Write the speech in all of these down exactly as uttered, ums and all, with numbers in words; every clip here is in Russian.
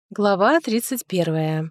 Глава тридцать первая.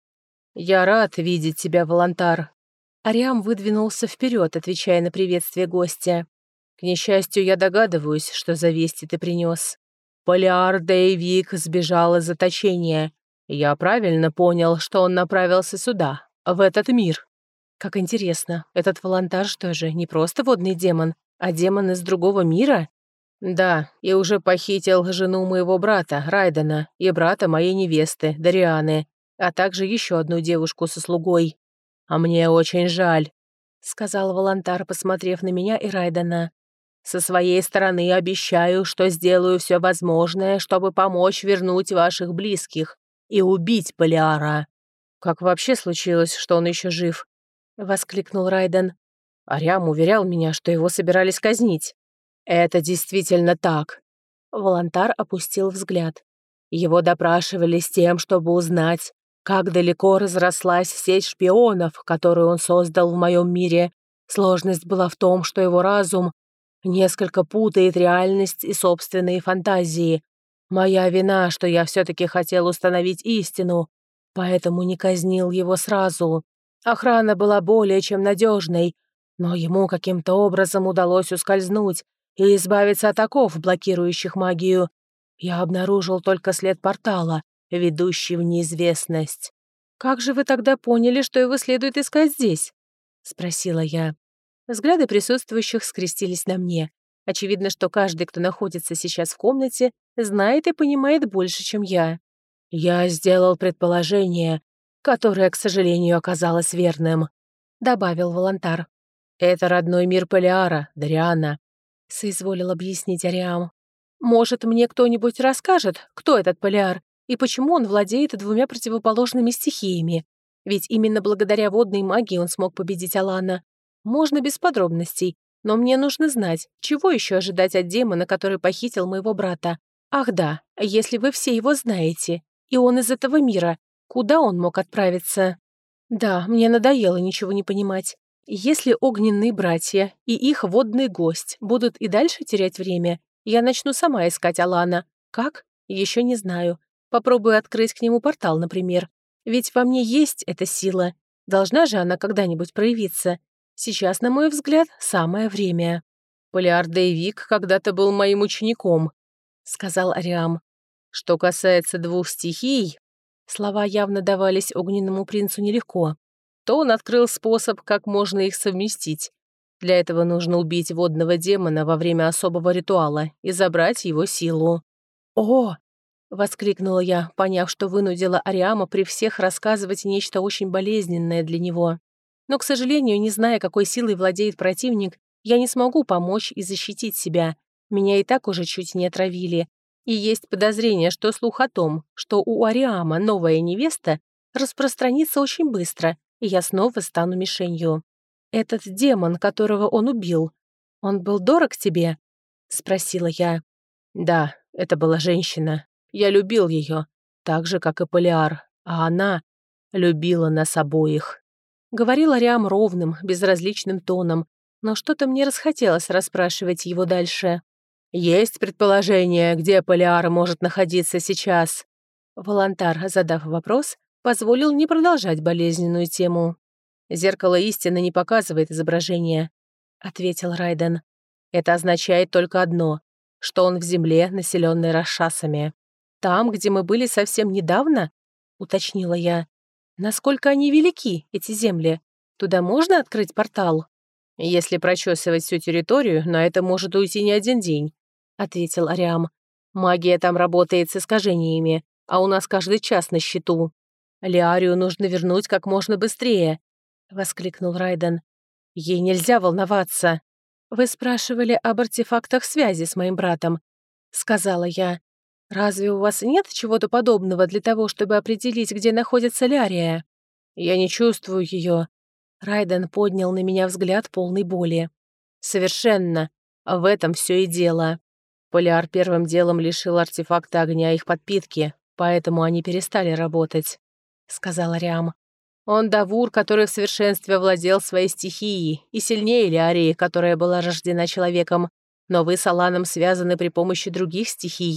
«Я рад видеть тебя, Волонтар». Ариам выдвинулся вперед, отвечая на приветствие гостя. «К несчастью, я догадываюсь, что за вести ты принес. Полиар Дейвик сбежал из заточения. Я правильно понял, что он направился сюда, в этот мир». Как интересно, этот Волонтар что же, не просто водный демон, а демон из другого мира? «Да, и уже похитил жену моего брата, Райдена, и брата моей невесты, Дарианы, а также еще одну девушку со слугой. А мне очень жаль», — сказал Волонтар, посмотрев на меня и Райдена. «Со своей стороны обещаю, что сделаю все возможное, чтобы помочь вернуть ваших близких и убить Полиара». «Как вообще случилось, что он еще жив?» — воскликнул Райден. Ариам уверял меня, что его собирались казнить. «Это действительно так». Волонтар опустил взгляд. Его допрашивали с тем, чтобы узнать, как далеко разрослась сеть шпионов, которую он создал в моем мире. Сложность была в том, что его разум несколько путает реальность и собственные фантазии. Моя вина, что я все-таки хотел установить истину, поэтому не казнил его сразу. Охрана была более чем надежной, но ему каким-то образом удалось ускользнуть и избавиться от оков, блокирующих магию. Я обнаружил только след портала, ведущий в неизвестность. «Как же вы тогда поняли, что его следует искать здесь?» — спросила я. Взгляды присутствующих скрестились на мне. Очевидно, что каждый, кто находится сейчас в комнате, знает и понимает больше, чем я. «Я сделал предположение, которое, к сожалению, оказалось верным», — добавил Волонтар. «Это родной мир Полиара, Дариана», — соизволил объяснить Ариам. «Может, мне кто-нибудь расскажет, кто этот Полиар и почему он владеет двумя противоположными стихиями? Ведь именно благодаря водной магии он смог победить Алана. Можно без подробностей, но мне нужно знать, чего еще ожидать от демона, который похитил моего брата. Ах да, если вы все его знаете, и он из этого мира, куда он мог отправиться?» «Да, мне надоело ничего не понимать. Если огненные братья и их водный гость будут и дальше терять время, я начну сама искать Алана. Как? Еще не знаю. Попробую открыть к нему портал, например. Ведь во мне есть эта сила. Должна же она когда-нибудь проявиться. Сейчас, на мой взгляд, самое время». «Полиар Дейвик когда-то был моим учеником», — сказал Ариам. «Что касается двух стихий...» Слова явно давались огненному принцу нелегко. То он открыл способ, как можно их совместить. Для этого нужно убить водного демона во время особого ритуала и забрать его силу. «О!» — воскликнула я, поняв, что вынудила Ариама при всех рассказывать нечто очень болезненное для него. Но, к сожалению, не зная, какой силой владеет противник, я не смогу помочь и защитить себя. Меня и так уже чуть не отравили. И есть подозрение, что слух о том, что у Ариама новая невеста, распространится очень быстро, и я снова стану мишенью. Этот демон, которого он убил, он был дорог тебе?» — спросила я. «Да, это была женщина. Я любил ее, так же, как и Полиар, а она любила нас обоих». Говорил Ариам ровным, безразличным тоном, но что-то мне расхотелось расспрашивать его дальше. «Есть предположение, где Полиар может находиться сейчас?» Волонтар, задав вопрос, позволил не продолжать болезненную тему. «Зеркало истины не показывает изображение», — ответил Райден. «Это означает только одно, что он в земле, населенной расшасами. Там, где мы были совсем недавно?» — уточнила я. «Насколько они велики, эти земли? Туда можно открыть портал?» «Если прочесывать всю территорию, на это может уйти не один день», — ответил Ариам. «Магия там работает с искажениями, а у нас каждый час на счету. Лиарию нужно вернуть как можно быстрее», — воскликнул Райден. «Ей нельзя волноваться». «Вы спрашивали об артефактах связи с моим братом», — сказала я. «Разве у вас нет чего-то подобного для того, чтобы определить, где находится Лиария?» «Я не чувствую ее». Райден поднял на меня взгляд полной боли. «Совершенно. В этом все и дело. Полиар первым делом лишил артефакта огня их подпитки, поэтому они перестали работать», — сказал Ариам. «Он Давур, который в совершенстве владел своей стихией, и сильнее Лиарии, которая была рождена человеком, но вы с Аланом связаны при помощи других стихий.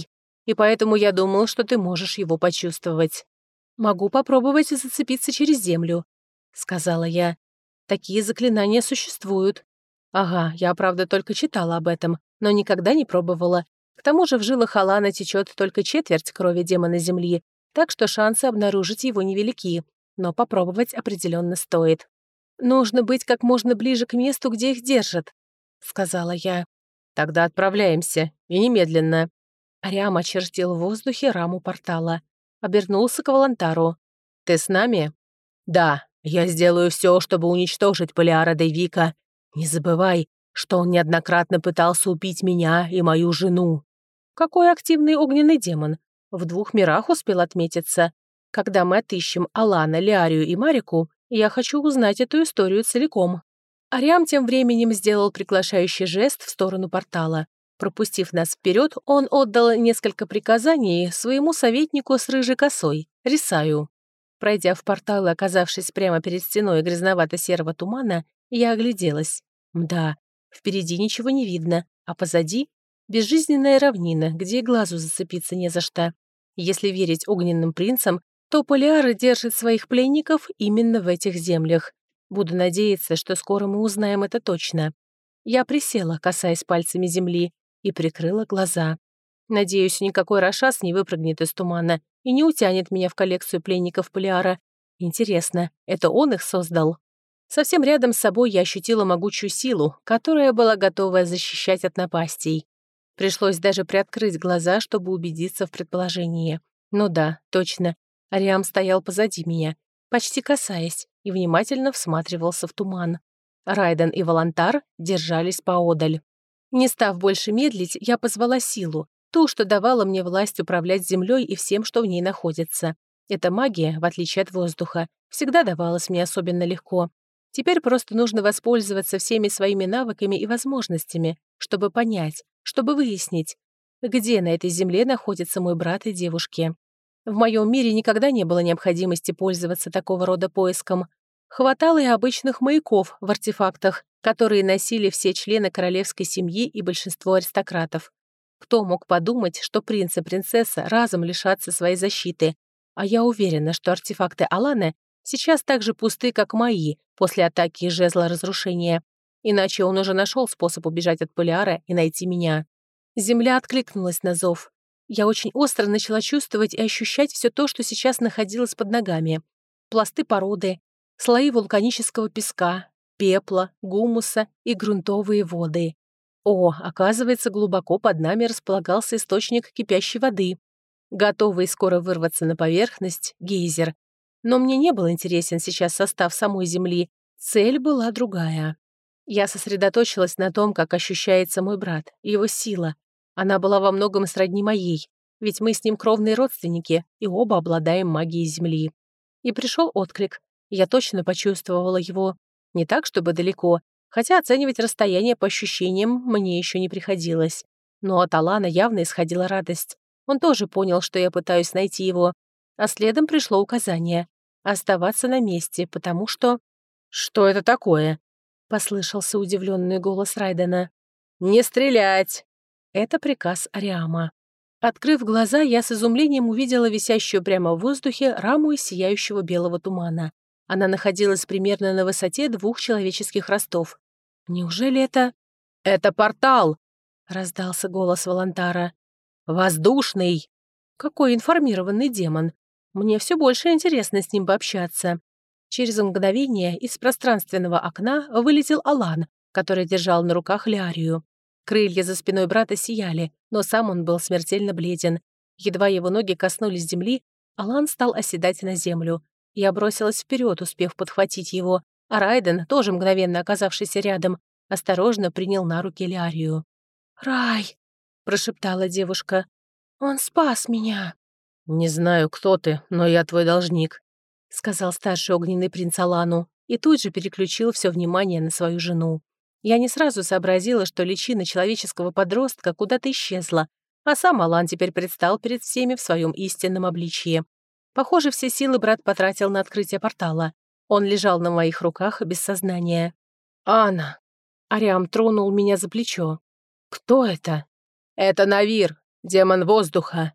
и поэтому я думал, что ты можешь его почувствовать. Могу попробовать зацепиться через землю», — сказала я. «Такие заклинания существуют». Ага, я, правда, только читала об этом, но никогда не пробовала. К тому же в жилах Алана течет только четверть крови демона Земли, так что шансы обнаружить его невелики, но попробовать определенно стоит. «Нужно быть как можно ближе к месту, где их держат», — сказала я. «Тогда отправляемся, и немедленно». Ариам очертил в воздухе раму портала. Обернулся к Волонтару. «Ты с нами?» «Да, я сделаю все, чтобы уничтожить Полиара Дейвика. Не забывай, что он неоднократно пытался убить меня и мою жену». Какой активный огненный демон. В двух мирах успел отметиться. Когда мы отыщем Алана, Лиарию и Марику, я хочу узнать эту историю целиком. Ариам тем временем сделал приглашающий жест в сторону портала. Пропустив нас вперед, он отдал несколько приказаний своему советнику с рыжей косой, Рисаю. Пройдя в портал и оказавшись прямо перед стеной грязновато-серого тумана, я огляделась. Мда, впереди ничего не видно, а позади — безжизненная равнина, где и глазу зацепиться не за что. Если верить огненным принцам, то Полиар держит своих пленников именно в этих землях. Буду надеяться, что скоро мы узнаем это точно. Я присела, касаясь пальцами земли, и прикрыла глаза. Надеюсь, никакой Рашас не выпрыгнет из тумана и не утянет меня в коллекцию пленников Полиара. Интересно, это он их создал? Совсем рядом с собой я ощутила могучую силу, которая была готова защищать от напастей. Пришлось даже приоткрыть глаза, чтобы убедиться в предположении. Ну да, точно. Ариам стоял позади меня, почти касаясь, и внимательно всматривался в туман. Райден и Волонтар держались поодаль. Не став больше медлить, я позвала силу, ту, что давала мне власть управлять землей и всем, что в ней находится. Эта магия, в отличие от воздуха, всегда давалась мне особенно легко. Теперь просто нужно воспользоваться всеми своими навыками и возможностями, чтобы понять, чтобы выяснить, где на этой земле находятся мой брат и девушки. В моем мире никогда не было необходимости пользоваться такого рода поиском. Хватало и обычных маяков в артефактах, которые носили все члены королевской семьи и большинство аристократов. Кто мог подумать, что принц и принцесса разом лишатся своей защиты? А я уверена, что артефакты Алана сейчас так же пусты, как мои, после атаки жезла разрушения. Иначе он уже нашел способ убежать от Полиара и найти меня. Земля откликнулась на зов. Я очень остро начала чувствовать и ощущать все то, что сейчас находилось под ногами. Пласты породы, слои вулканического песка, пепла, гумуса и грунтовые воды. О, оказывается, глубоко под нами располагался источник кипящей воды. Готовый скоро вырваться на поверхность — гейзер. Но мне не был интересен сейчас состав самой Земли. Цель была другая. Я сосредоточилась на том, как ощущается мой брат, его сила. Она была во многом сродни моей, ведь мы с ним кровные родственники и оба обладаем магией Земли. И пришел отклик. Я точно почувствовала его. Не так, чтобы далеко, хотя оценивать расстояние по ощущениям мне еще не приходилось. Но от Алана явно исходила радость. Он тоже понял, что я пытаюсь найти его. А следом пришло указание — оставаться на месте, потому что... «Что это такое?» — послышался удивленный голос Райдена. «Не стрелять!» Это приказ Ариама. Открыв глаза, я с изумлением увидела висящую прямо в воздухе раму из сияющего белого тумана. Она находилась примерно на высоте двух человеческих ростов. Неужели это... «Это портал!» — раздался голос Волонтара. «Воздушный!» Какой информированный демон. Мне все больше интересно с ним пообщаться. Через мгновение из пространственного окна вылетел Алан, который держал на руках Лиарию. Крылья за спиной брата сияли, но сам он был смертельно бледен. Едва его ноги коснулись земли, Алан стал оседать на землю. Я бросилась вперед, успев подхватить его, а Райден, тоже мгновенно оказавшийся рядом, осторожно принял на руки Лиарию. «Рай!» — прошептала девушка. «Он спас меня!» «Не знаю, кто ты, но я твой должник», — сказал старший огненный принц Алану, и тут же переключил все внимание на свою жену. Я не сразу сообразила, что личина человеческого подростка куда-то исчезла, а сам Алан теперь предстал перед всеми в своем истинном обличье. Похоже, все силы брат потратил на открытие портала. Он лежал на моих руках без сознания. «Анна!» Ариам тронул меня за плечо. «Кто это?» «Это Навир, демон воздуха»,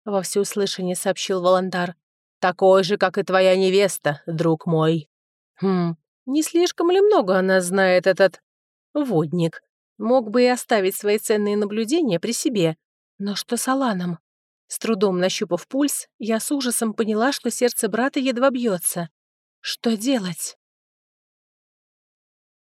во всеуслышание сообщил Волонтар. «Такой же, как и твоя невеста, друг мой». «Хм, не слишком ли много она знает, этот водник? Мог бы и оставить свои ценные наблюдения при себе. Но что с Аланом?» С трудом нащупав пульс, я с ужасом поняла, что сердце брата едва бьется. Что делать?